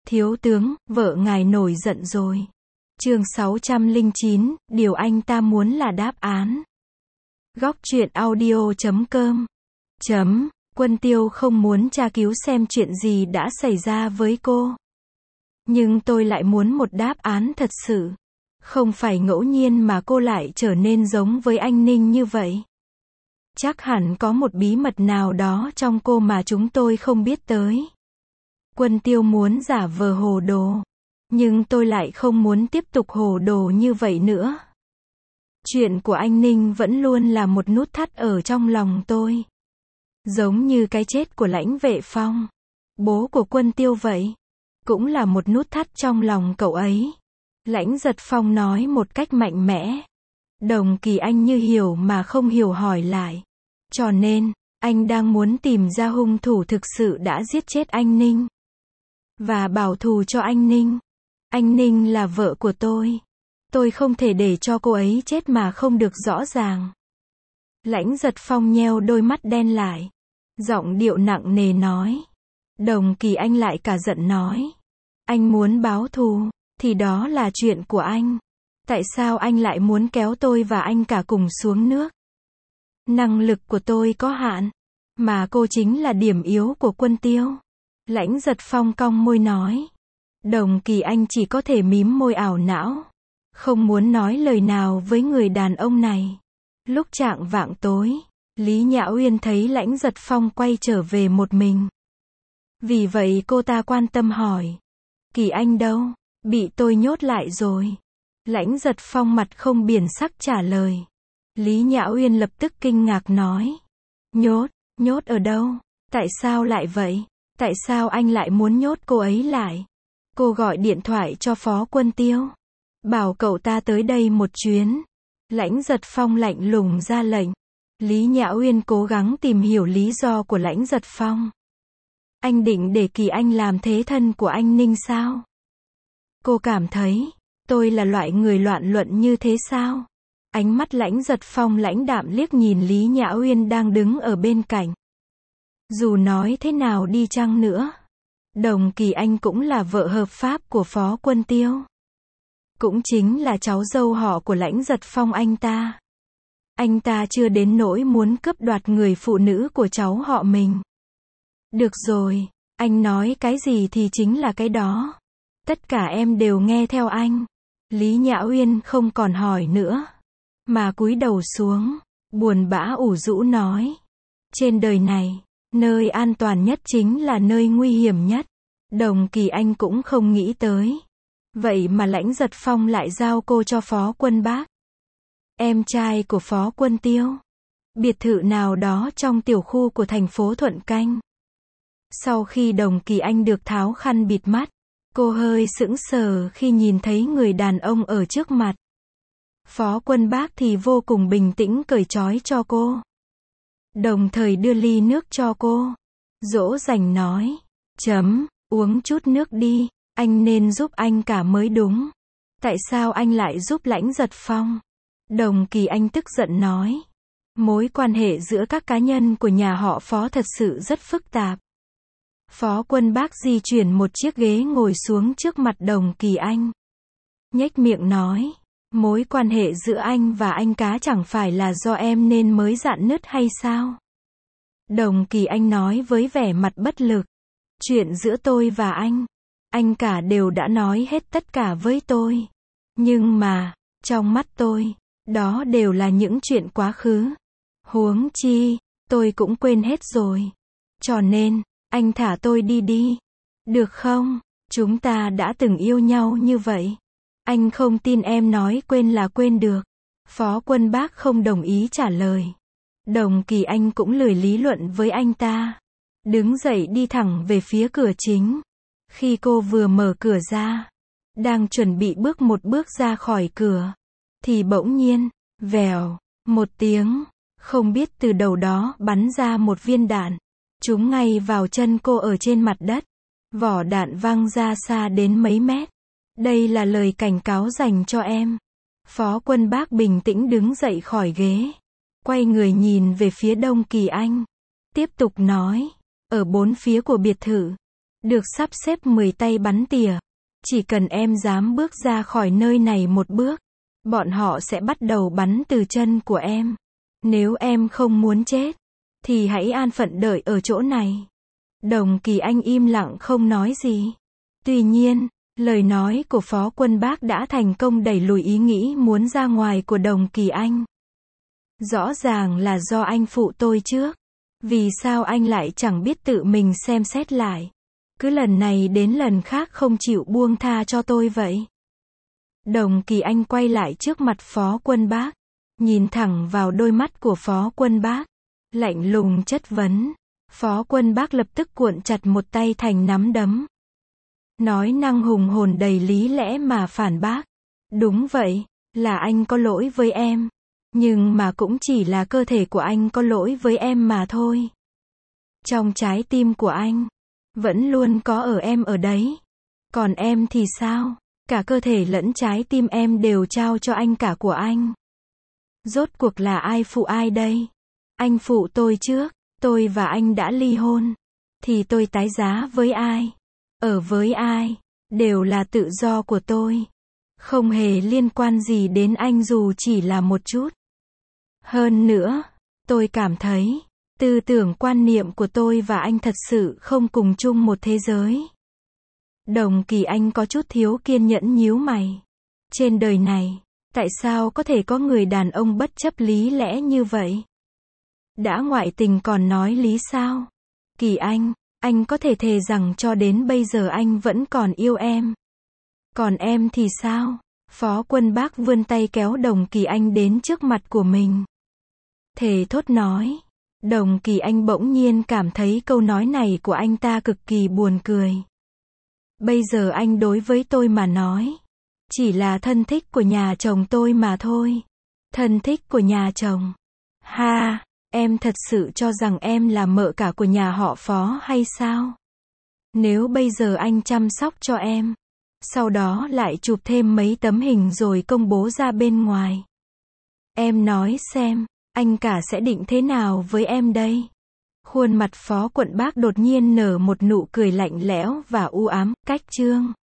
Thiếu tướng, vợ ngài nổi giận rồi. Chương 609, điều anh ta muốn là đáp án. Góc truyện audio.com. Quân Tiêu không muốn tra cứu xem chuyện gì đã xảy ra với cô. Nhưng tôi lại muốn một đáp án thật sự. Không phải ngẫu nhiên mà cô lại trở nên giống với anh Ninh như vậy. Chắc hẳn có một bí mật nào đó trong cô mà chúng tôi không biết tới. Quân Tiêu muốn giả vờ hồ đồ. Nhưng tôi lại không muốn tiếp tục hồ đồ như vậy nữa. Chuyện của anh Ninh vẫn luôn là một nút thắt ở trong lòng tôi. Giống như cái chết của Lãnh Vệ Phong, bố của Quân Tiêu vậy. Cũng là một nút thắt trong lòng cậu ấy. Lãnh Giật Phong nói một cách mạnh mẽ. Đồng Kỳ Anh như hiểu mà không hiểu hỏi lại. Cho nên, anh đang muốn tìm ra hung thủ thực sự đã giết chết anh Ninh. Và bảo thù cho anh Ninh. Anh Ninh là vợ của tôi. Tôi không thể để cho cô ấy chết mà không được rõ ràng. Lãnh Giật Phong nheo đôi mắt đen lại. Giọng điệu nặng nề nói. Đồng Kỳ Anh lại cả giận nói. Anh muốn báo thù, thì đó là chuyện của anh. Tại sao anh lại muốn kéo tôi và anh cả cùng xuống nước? Năng lực của tôi có hạn. Mà cô chính là điểm yếu của Quân Tiêu. Lãnh Giật Phong cong môi nói. Đồng Kỳ Anh chỉ có thể mím môi ảo não. Không muốn nói lời nào với người đàn ông này. Lúc chạng vạng tối, Lý Nhã Uyên thấy Lãnh Giật Phong quay trở về một mình. Vì vậy cô ta quan tâm hỏi. Kỳ Anh đâu? Bị tôi nhốt lại rồi. Lãnh Giật Phong mặt không biển sắc trả lời. Lý Nhã Uyên lập tức kinh ngạc nói. Nhốt ở đâu? Tại sao lại vậy? Tại sao anh lại muốn nhốt cô ấy lại? Cô gọi điện thoại cho Phó Quân Tiêu. Bảo cậu ta tới đây một chuyến. Lãnh Giật Phong lạnh lùng ra lệnh. Lý Nhã Uyên cố gắng tìm hiểu lý do của Lãnh Giật Phong. Anh định để Kỳ Anh làm thế thân của anh Ninh sao? Cô cảm thấy, tôi là loại người loạn luận như thế sao? Ánh mắt Lãnh Giật Phong lãnh đạm liếc nhìn Lý Nhã Uyên đang đứng ở bên cạnh. Dù nói thế nào đi chăng nữa, Đồng Kỳ Anh cũng là vợ hợp pháp của Phó Quân Tiêu. Cũng chính là cháu dâu họ của Lãnh Giật Phong anh ta. Anh ta chưa đến nỗi muốn cướp đoạt người phụ nữ của cháu họ mình. Được rồi, anh nói cái gì thì chính là cái đó. Tất cả em đều nghe theo anh. Lý Nhã Uyên không còn hỏi nữa, mà cúi đầu xuống, buồn bã ủ rũ nói. Trên đời này, nơi an toàn nhất chính là nơi nguy hiểm nhất. Đồng Kỳ Anh cũng không nghĩ tới. Vậy mà Lãnh Giật Phong lại giao cô cho Phó Quân Bác, em trai của Phó Quân Tiêu. Biệt thự nào đó trong tiểu khu của thành phố Thuận Canh. Sau khi Đồng Kỳ Anh được tháo khăn bịt mắt, cô hơi sững sờ khi nhìn thấy người đàn ông ở trước mặt. Phó Quân Bác thì vô cùng bình tĩnh cởi trói cho cô. Đồng thời đưa ly nước cho cô. Dỗ dành nói. Uống chút nước đi. Anh nên giúp anh cả mới đúng. Tại sao anh lại giúp Lãnh Giật Phong? Đồng Kỳ Anh tức giận nói. Mối quan hệ giữa các cá nhân của nhà họ Phó thật sự rất phức tạp. Phó Quân Bác di chuyển một chiếc ghế ngồi xuống trước mặt Đồng Kỳ Anh. Nhếch miệng nói. Mối quan hệ giữa anh và anh cá chẳng phải là do em nên mới rạn nứt hay sao? Đồng Kỳ Anh nói với vẻ mặt bất lực. Chuyện giữa tôi và anh cả đều đã nói hết tất cả với tôi. Nhưng mà, trong mắt tôi, đó đều là những chuyện quá khứ. Huống chi, tôi cũng quên hết rồi. Cho nên, anh thả tôi đi. Được không? Chúng ta đã từng yêu nhau như vậy. Anh không tin em nói quên là quên được. Phó Quân Bác không đồng ý trả lời. Đồng Kỳ Anh cũng lười lý luận với anh ta. Đứng dậy đi thẳng về phía cửa chính. Khi cô vừa mở cửa ra, đang chuẩn bị bước một bước ra khỏi cửa, thì bỗng nhiên, vèo, một tiếng, không biết từ đầu đó bắn ra một viên đạn. Trúng ngay vào chân cô ở trên mặt đất. Vỏ đạn văng ra xa đến mấy mét. Đây là lời cảnh cáo dành cho em. Phó Quân Bác bình tĩnh đứng dậy khỏi ghế. Quay người nhìn về phía Đồng Kỳ Anh. Tiếp tục nói. Ở bốn phía của biệt thự, được sắp xếp 10 tay bắn tỉa. Chỉ cần em dám bước ra khỏi nơi này một bước, bọn họ sẽ bắt đầu bắn từ chân của em. Nếu em không muốn chết, thì hãy an phận đợi ở chỗ này. Đồng Kỳ Anh im lặng không nói gì. Tuy nhiên, lời nói của Phó Quân Bác đã thành công đẩy lùi ý nghĩ muốn ra ngoài của Đồng Kỳ Anh. Rõ ràng là do anh phụ tôi trước. Vì sao anh lại chẳng biết tự mình xem xét lại? Cứ lần này đến lần khác không chịu buông tha cho tôi vậy. Đồng Kỳ Anh quay lại trước mặt Phó Quân Bác, nhìn thẳng vào đôi mắt của Phó Quân Bác, lạnh lùng chất vấn. Phó Quân Bác lập tức cuộn chặt một tay thành nắm đấm. Nói năng hùng hồn đầy lý lẽ mà phản bác. Đúng vậy, là anh có lỗi với em. Nhưng mà cũng chỉ là cơ thể của anh có lỗi với em mà thôi. Trong trái tim của anh, vẫn luôn có ở em ở đấy. Còn em thì sao? Cả cơ thể lẫn trái tim em đều trao cho anh cả của anh. Rốt cuộc là ai phụ ai đây? Anh phụ tôi trước, tôi và anh đã ly hôn. Thì tôi tái giá với ai? Ở với ai? Đều là tự do của tôi. Không hề liên quan gì đến anh dù chỉ là một chút. Hơn nữa, tôi cảm thấy, tư tưởng quan niệm của tôi và anh thật sự không cùng chung một thế giới. Đồng Kỳ Anh có chút thiếu kiên nhẫn nhíu mày. Trên đời này, tại sao có thể có người đàn ông bất chấp lý lẽ như vậy? Đã ngoại tình còn nói lý sao? Kỳ anh có thể thề rằng cho đến bây giờ anh vẫn còn yêu em. Còn em thì sao? Phó Quân Bác vươn tay kéo Đồng Kỳ Anh đến trước mặt của mình. Thề thốt nói. Đồng Kỳ Anh bỗng nhiên cảm thấy câu nói này của anh ta cực kỳ buồn cười. Bây giờ anh đối với tôi mà nói, chỉ là thân thích của nhà chồng tôi mà thôi. Thân thích của nhà chồng. Ha, em thật sự cho rằng em là mợ cả của nhà họ Phó hay sao? Nếu bây giờ anh chăm sóc cho em, sau đó lại chụp thêm mấy tấm hình rồi công bố ra bên ngoài. Em nói xem, anh cả sẽ định thế nào với em đây? Khuôn mặt Phó Quận Bác đột nhiên nở một nụ cười lạnh lẽo và u ám. Cách chương